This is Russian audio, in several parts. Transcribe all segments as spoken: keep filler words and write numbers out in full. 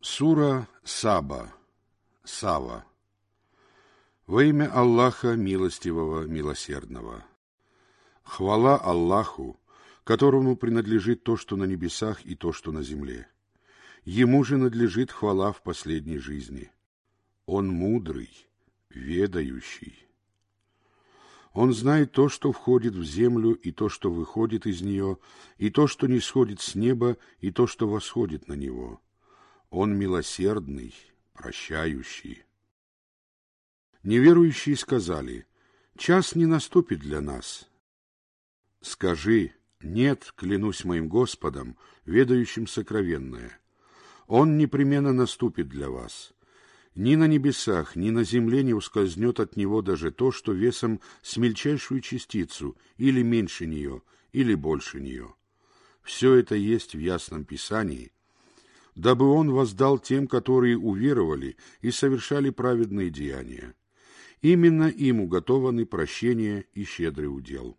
Сура Саба. Сава. Во имя Аллаха Милостивого, Милосердного. Хвала Аллаху, которому принадлежит то, что на небесах, и то, что на земле. Ему же надлежит хвала в последней жизни. Он мудрый, ведающий. Он знает то, что входит в землю, и то, что выходит из нее, и то, что не сходит с неба, и то, что восходит на него. Он милосердный, прощающий. Неверующие сказали: час не наступит для нас. Скажи: нет, клянусь моим Господом, ведающим сокровенное. Он непременно наступит для вас. Ни на небесах, ни на земле не ускользнет от него даже то, что весом с мельчайшую частицу, или меньше нее, или больше нее. Все это есть в ясном Писании, дабы он воздал тем, которые уверовали и совершали праведные деяния. Именно им уготованы прощение и щедрый удел.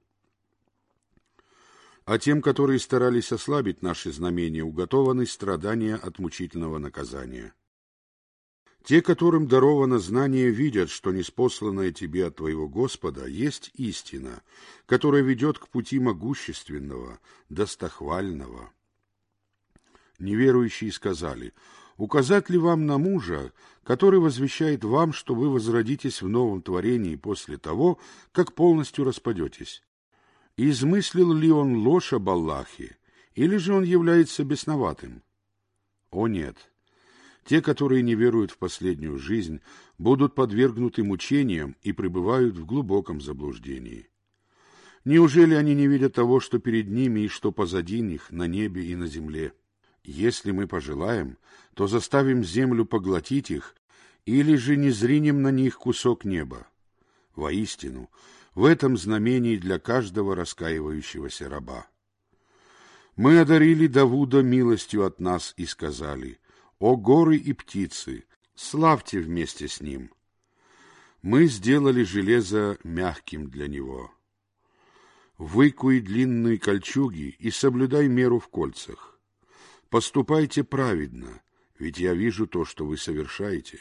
А тем, которые старались ослабить наши знамения, уготованы страдания от мучительного наказания. Те, которым даровано знание, видят, что ниспосланное тебе от твоего Господа есть истина, которая ведет к пути могущественного, достохвального. Неверующие сказали: указать ли вам на мужа, который возвещает вам, что вы возродитесь в новом творении после того, как полностью распадетесь? Измыслил ли он ложь об Аллахе, или же он является бесноватым? О нет! Те, которые не веруют в последнюю жизнь, будут подвергнуты мучениям и пребывают в глубоком заблуждении. Неужели они не видят того, что перед ними и что позади них, на небе и на земле? Если мы пожелаем, то заставим землю поглотить их, или же не зринем на них кусок неба. Воистину, в этом знамении для каждого раскаивающегося раба. Мы одарили Давуда милостью от нас и сказали: «О горы и птицы, славьте вместе с ним!» Мы сделали железо мягким для него. Выкуй длинные кольчуги и соблюдай меру в кольцах. Поступайте праведно, ведь я вижу то, что вы совершаете.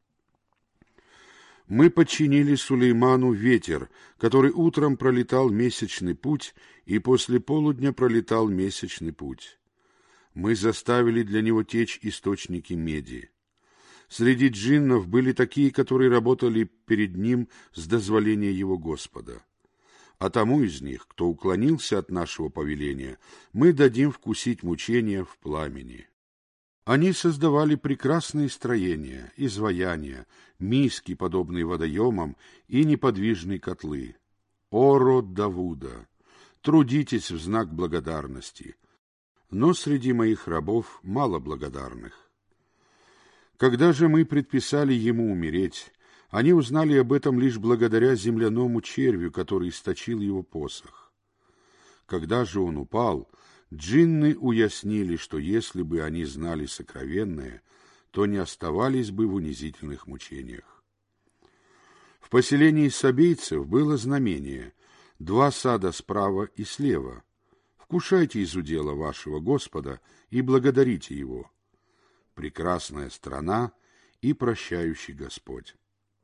Мы подчинили Сулейману ветер, который утром пролетал месячный путь, и после полудня пролетал месячный путь. Мы заставили для него течь источники меди. Среди джиннов были такие, которые работали перед ним с дозволения его Господа. А тому из них, кто уклонился от нашего повеления, мы дадим вкусить мучения в пламени. Они создавали прекрасные строения, изваяния, миски, подобные водоемам, и неподвижные котлы. О, род Давуда! Трудитесь в знак благодарности. Но среди моих рабов мало благодарных. Когда же мы предписали ему умереть, они узнали об этом лишь благодаря земляному червю, который источил его посох. Когда же он упал, джинны уяснили, что если бы они знали сокровенное, то не оставались бы в унизительных мучениях. В поселении сабейцев было знамение: два сада справа и слева. Вкушайте из удела вашего Господа и благодарите Его. Прекрасная страна и прощающий Господь.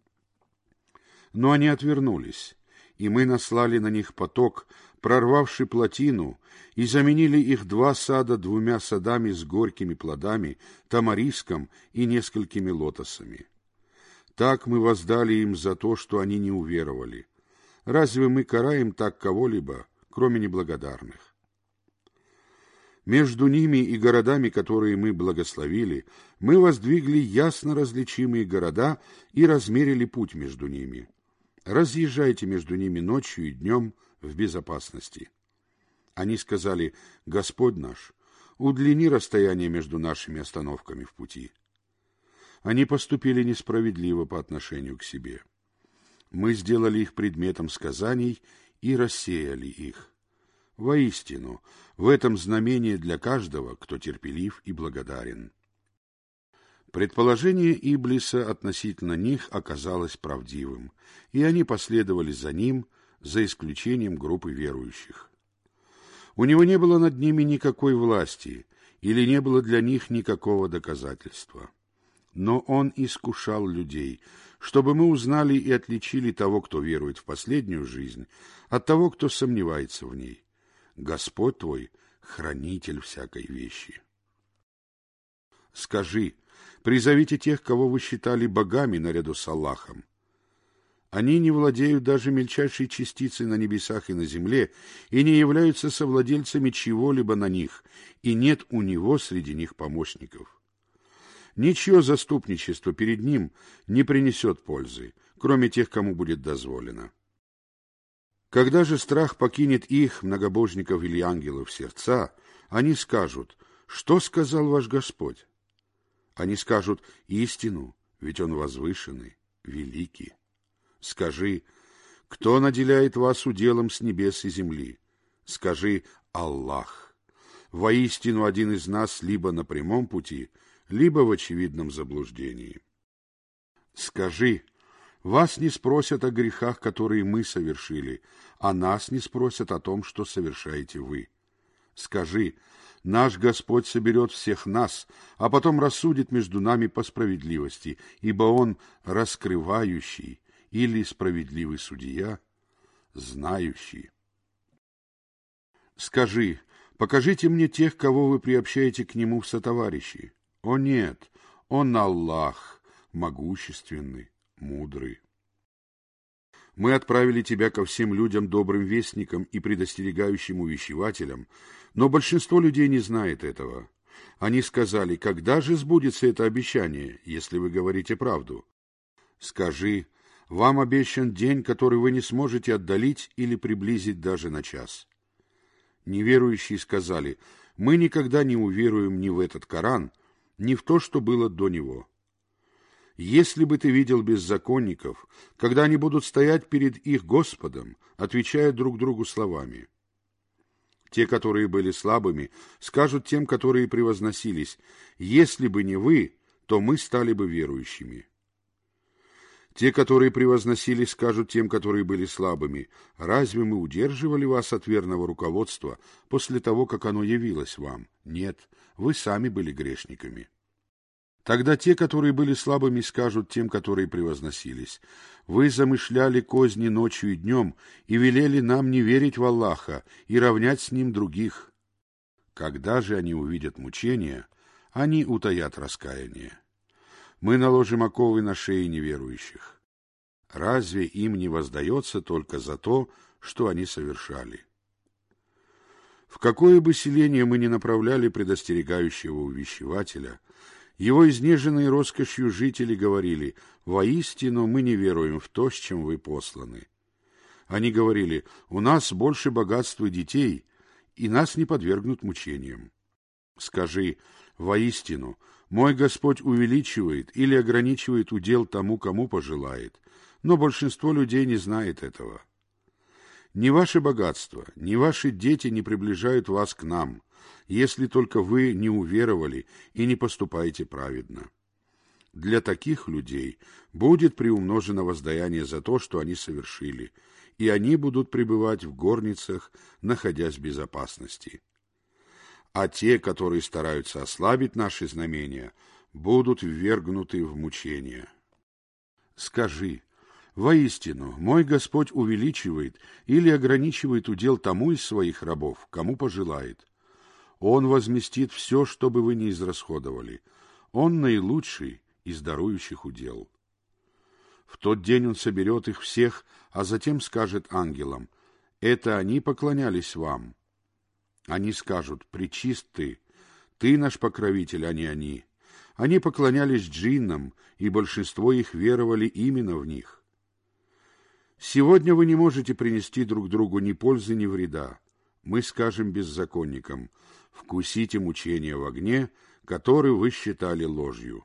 Но они отвернулись, и мы наслали на них поток, прорвавший плотину, и заменили их два сада двумя садами с горькими плодами, тамариском и несколькими лотосами. Так мы воздали им за то, что они не уверовали. Разве мы караем так кого-либо, кроме неблагодарных? Между ними и городами, которые мы благословили, мы воздвигли ясно различимые города и размерили путь между ними. Разъезжайте между ними ночью и днем в безопасности. Они сказали: Господь наш, удлини расстояние между нашими остановками в пути. Они поступили несправедливо по отношению к себе. Мы сделали их предметом сказаний и рассеяли их. Воистину, в этом знамение для каждого, кто терпелив и благодарен. Предположение Иблиса относительно них оказалось правдивым, и они последовали за ним, за исключением группы верующих. У него не было над ними никакой власти, или не было для них никакого доказательства. Но Он искушал людей, чтобы мы узнали и отличили того, кто верует в последнюю жизнь, от того, кто сомневается в ней. Господь твой — хранитель всякой вещи. Скажи, призовите тех, кого вы считали богами наряду с Аллахом. Они не владеют даже мельчайшей частицей на небесах и на земле, и не являются совладельцами чего-либо на них, и нет у него среди них помощников. Ничье заступничество перед ним не принесет пользы, кроме тех, кому будет дозволено. Когда же страх покинет их, многобожников или ангелов, сердца, они скажут: «Что сказал ваш Господь?» Они скажут: «Истину, ведь Он возвышенный, великий». Скажи: «Кто наделяет вас уделом с небес и земли?» Скажи: «Аллах». Воистину, один из нас либо на прямом пути, либо в очевидном заблуждении. Скажи: вас не спросят о грехах, которые мы совершили, а нас не спросят о том, что совершаете вы. Скажи: наш Господь соберет всех нас, а потом рассудит между нами по справедливости, ибо Он раскрывающий или справедливый судья, знающий. Скажи: покажите мне тех, кого вы приобщаете к Нему в сотоварищи. О нет, Он Аллах, могущественный, мудрый. Мы отправили тебя ко всем людям добрым вестникам и предостерегающим увещевателям, но большинство людей не знает этого. Они сказали: когда же сбудется это обещание, если вы говорите правду? Скажи: вам обещан день, который вы не сможете отдалить или приблизить даже на час. Неверующие сказали: мы никогда не уверуем ни в этот Коран, ни в то, что было до него. Если бы ты видел беззаконников, когда они будут стоять перед их Господом, отвечая друг другу словами. Те, которые были слабыми, скажут тем, которые превозносились: если бы не вы, то мы стали бы верующими. Те, которые превозносились, скажут тем, которые были слабыми: разве мы удерживали вас от верного руководства после того, как оно явилось вам? Нет, вы сами были грешниками. Тогда те, которые были слабыми, скажут тем, которые превозносились: вы замышляли козни ночью и днем и велели нам не верить в Аллаха и равнять с Ним других. Когда же они увидят мучения, они утаят раскаяние. Мы наложим оковы на шеи неверующих. Разве им не воздается только за то, что они совершали? В какое бы селение мы ни направляли предостерегающего увещевателя, его изнеженные роскошью жители говорили: «Воистину мы не веруем в то, с чем вы посланы». Они говорили: «У нас больше богатства и детей, и нас не подвергнут мучениям». Скажи: «Воистину, мой Господь увеличивает или ограничивает удел тому, кому пожелает, но большинство людей не знает этого. Ни ваше богатство, ни ваши дети не приближают вас к нам, если только вы не уверовали и не поступаете праведно. Для таких людей будет приумножено воздаяние за то, что они совершили, и они будут пребывать в горницах, находясь в безопасности. А те, которые стараются ослабить наши знамения, будут ввергнуты в мучения. Скажи: воистину, мой Господь увеличивает или ограничивает удел тому из своих рабов, кому пожелает. Он возместит все, что бы вы ни израсходовали. Он наилучший из дарующих удел. В тот день Он соберет их всех, а затем скажет ангелам: это они поклонялись вам. Они скажут: пречист ты, ты наш покровитель, а не они. Они поклонялись джиннам, и большинство их веровали именно в них. Сегодня вы не можете принести друг другу ни пользы, ни вреда. Мы скажем беззаконникам: вкусите мучения в огне, который вы считали ложью.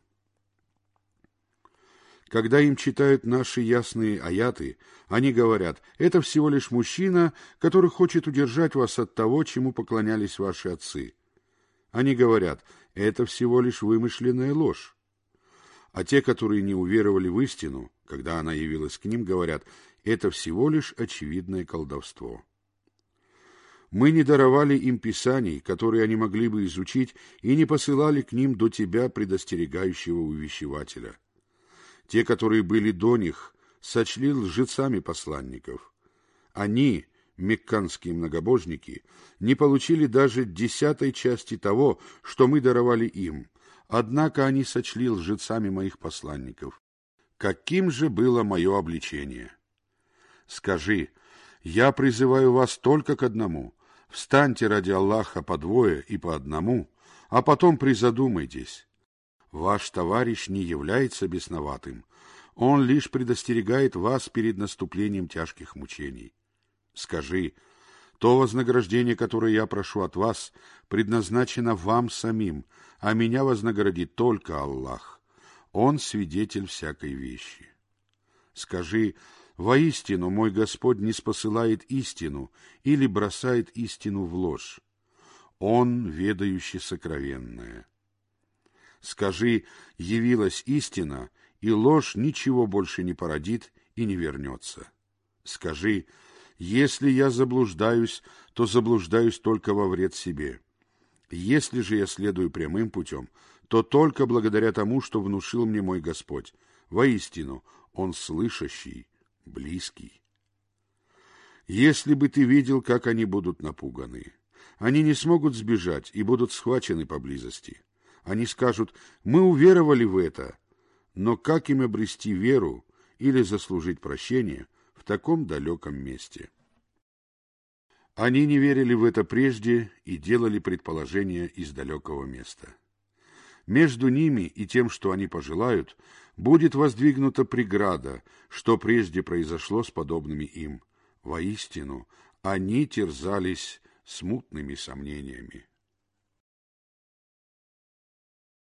Когда им читают наши ясные аяты, они говорят: это всего лишь мужчина, который хочет удержать вас от того, чему поклонялись ваши отцы. Они говорят: это всего лишь вымышленная ложь. А те, которые не уверовали в истину, когда она явилась к ним, говорят: это всего лишь очевидное колдовство. Мы не даровали им писаний, которые они могли бы изучить, и не посылали к ним до тебя предостерегающего увещевателя. Те, которые были до них, сочли лжецами посланников. Они, мекканские многобожники, не получили даже десятой части того, что мы даровали им, однако они сочли лжецами моих посланников. Каким же было мое обличение? Скажи: я призываю вас только к одному. Встаньте ради Аллаха по двое и по одному, а потом призадумайтесь. Ваш товарищ не является бесноватым, он лишь предостерегает вас перед наступлением тяжких мучений. Скажи: то вознаграждение, которое я прошу от вас, предназначено вам самим, а меня вознаградит только Аллах. Он свидетель всякой вещи. Скажи: воистину мой Господь не спосылает истину или бросает истину в ложь. Он, ведающий сокровенное. Скажи: явилась истина, и ложь ничего больше не породит и не вернется. Скажи: если я заблуждаюсь, то заблуждаюсь только во вред себе. Если же я следую прямым путем, то только благодаря тому, что внушил мне мой Господь. Воистину, Он слышащий, близкий. Если бы ты видел, как они будут напуганы, они не смогут сбежать и будут схвачены поблизости. Они скажут: мы уверовали в это, но как им обрести веру или заслужить прощение в таком далеком месте? Они не верили в это прежде и делали предположения из далекого места. Между ними и тем, что они пожелают, будет воздвигнута преграда, что прежде произошло с подобными им. Воистину, они терзались смутными сомнениями.